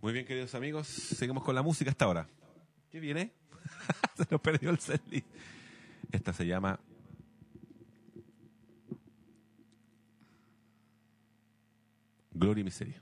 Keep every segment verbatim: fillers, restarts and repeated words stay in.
Muy bien, queridos amigos, seguimos con la música hasta ahora. ¿Qué viene? Se nos perdió el setlist. Esta se llama Gloria y Miseria.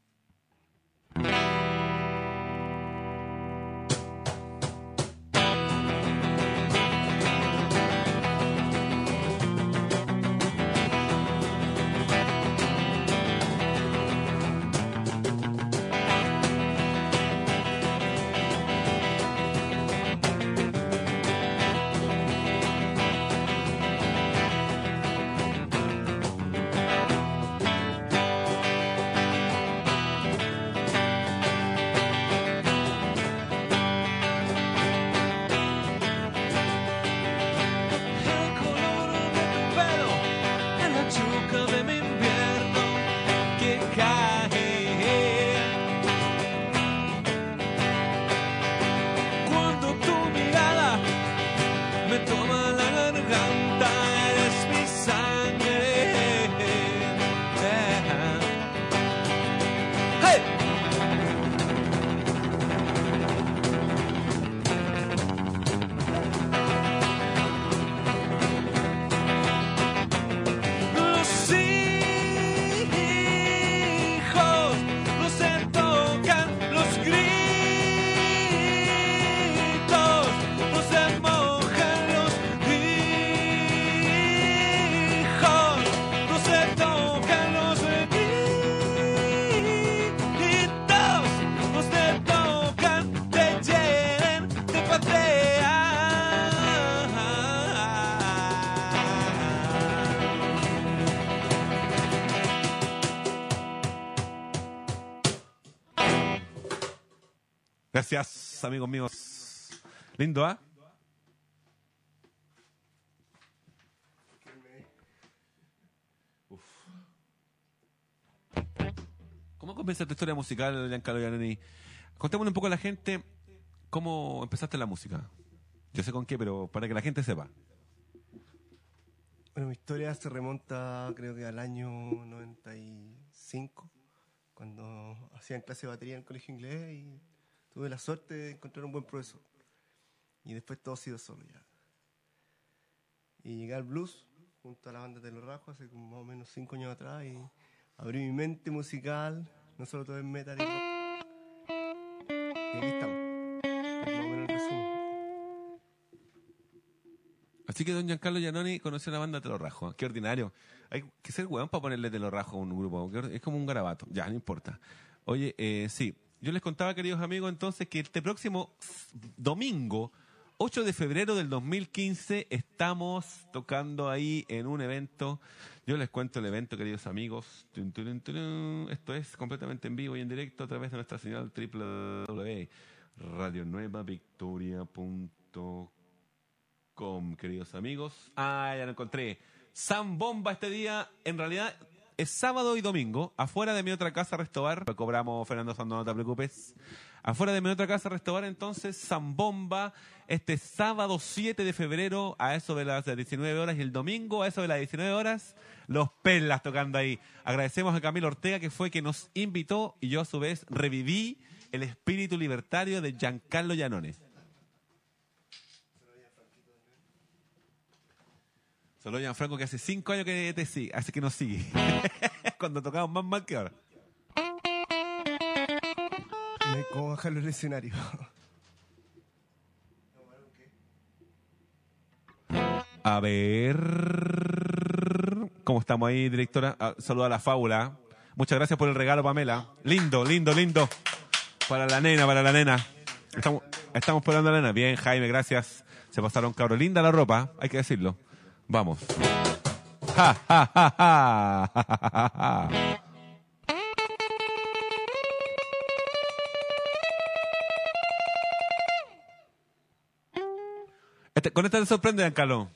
Gracias, amigos míos. Lindo, ¿ah? ¿eh? ¿Cómo comienza tu historia musical, Giancarlo Giannoni? Contémosle un poco a la gente cómo empezaste la música. Yo sé con qué, pero para que la gente sepa. Bueno, mi historia se remonta, creo que al año noventa y cinco, cuando hacían clase de batería en el colegio inglés y tuve la suerte de encontrar un buen profesor. Y después todo ha sido solo ya. Y llegué al blues junto a la banda de Los Rajos hace como más o menos cinco años atrás y abrí mi mente musical, no solo todo es metal y rock. Y aquí estamos. Es más o menos el resumen. Así que don Giancarlo Giannoni conoció la banda de Los Rajos. Qué ordinario. Hay que ser hueón para ponerle de Los Rajos a un grupo. Es como un garabato. Ya, no importa. Oye, eh, sí. Yo les contaba, queridos amigos, entonces, que este próximo domingo, ocho de febrero del dos mil quince, estamos tocando ahí en un evento. Yo les cuento el evento, queridos amigos. Tun, tun, tun, esto es completamente en vivo y en directo a través de nuestra señal doble u doble u doble u punto radio nueva victoria punto com, queridos amigos. Ah, ya lo encontré. Zambomba este día, en realidad es sábado y domingo, afuera de mi otra casa, Restobar. Lo cobramos, Fernando Sando, no te preocupes. Afuera de mi otra casa, Restobar, entonces, Zambomba, este sábado siete de febrero, a eso de las diecinueve horas, y el domingo, a eso de las diecinueve horas, los Perlas tocando ahí. Agradecemos a Camilo Ortega, que fue quien nos invitó, y yo a su vez reviví el espíritu libertario de Giancarlo Giannoni. Solo Gianfranco, que hace cinco años que te sigue, así que nos sigue. Cuando tocamos más mal que ahora. ¿Cómo bajarlo el escenario? A ver. ¿Cómo estamos ahí, directora? Ah, saluda a la Fábula. Muchas gracias por el regalo, Pamela. Lindo, lindo, lindo. Para la nena, para la nena. Estamos, estamos esperando a la nena. Bien, Jaime, gracias. Se pasaron, cabros. Linda la ropa, hay que decirlo. Vamos. Ja, ja, ja, ja, ja, ja, ja. Este, con esta te sorprende, Giancarlo.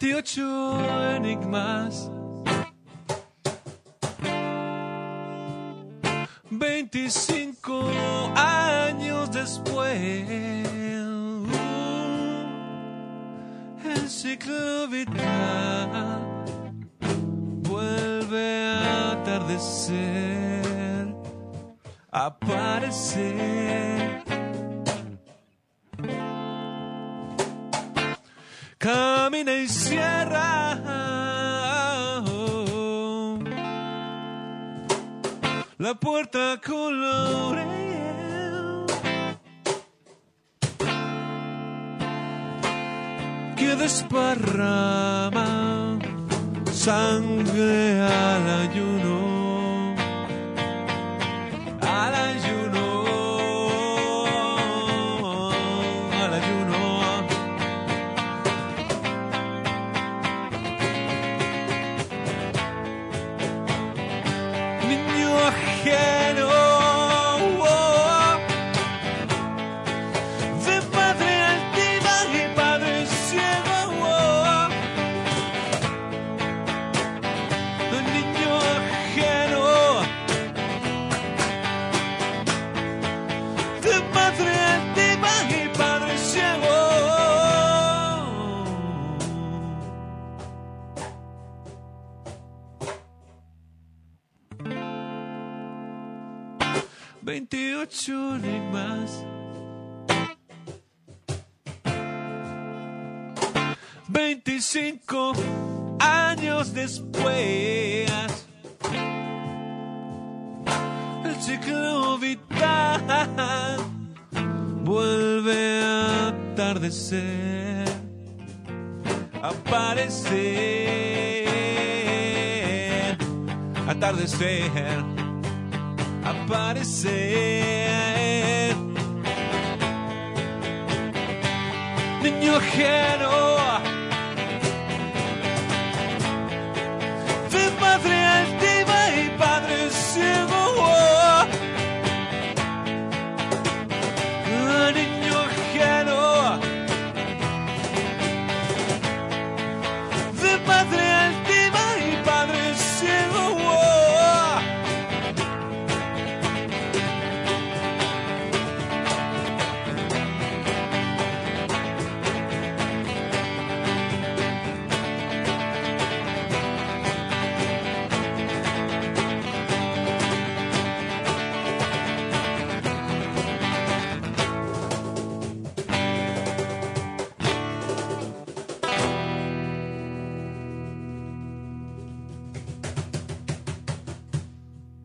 veintiocho enigmas. veinticinco años después, el ciclo vital vuelve a atardecer, aparecer. Camina y cierra oh, la puerta con laurel que desparrama sangre al ayuno, al ayuno, al ayuno. Niño ajeno, oh, de madre altiva y padre ciego, oh. Niño ajeno, de madre altiva y padre ciego. veintiocho enigmas. veinticinco años después, el ciclo vital vuelve a atardecer, aparecer, atardecer, aparecer. Niño ajeno, de madre